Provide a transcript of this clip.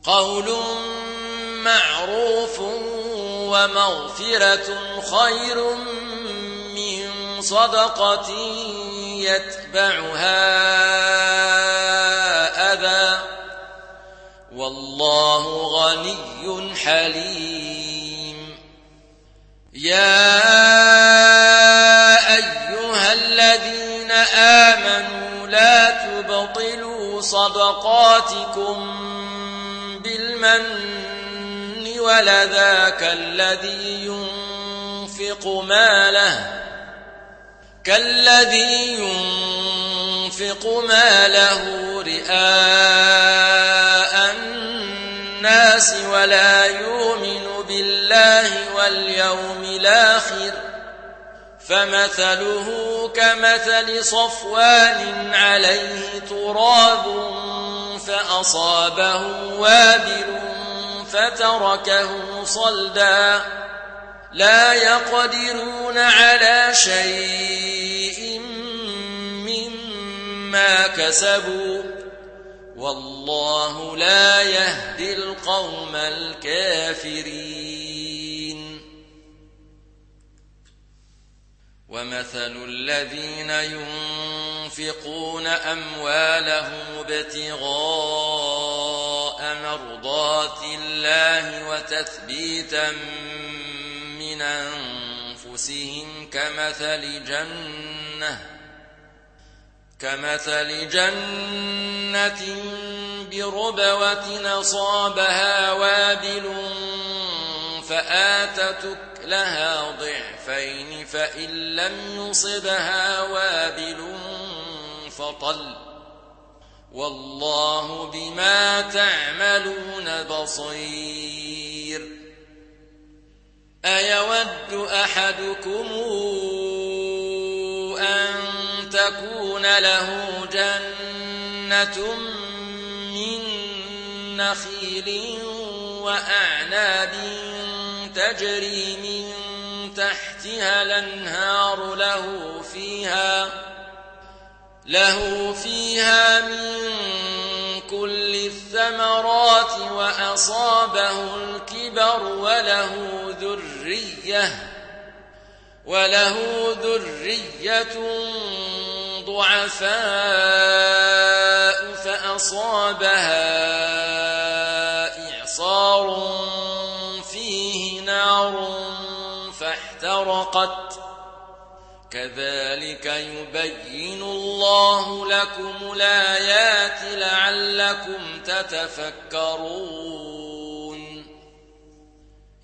قول معروف ومغفرة خير من صدقة يتبعها أذى والله غني حليم. يا أيها الذين آمنوا لا تبطلوا صدقاتكم بالمن والأذى كالذي ينفق ماله رئاء الناس ولا يؤمن بالله واليوم الآخر فمثله كمثل صفوان عليه تراب فأصابه وابل فتركه صلدا لا يقدرون على شيء مما كسبوا والله لا يهدي القوم الكافرين. ومثل الذين ينفقون أموالهم ابتغاء مرضات الله وتثبيتا من أنفسهم كمثل جنة بربوة أصابها وابل فآتت أكلها ضعفين فإن لم يصبها وابل فطل والله بما تعملون بصير. أيود أحدكم أن تكون له جنة من نخيل وأعناب تجري من تحتها الأنهار له فيها من كل الثمرات وأصابه الكبر وله ذرية ضعفاء فأصابها إعصار فيه نار فاحترقت كذلك يبين الله لكم الآيات لعلكم تتفكرون.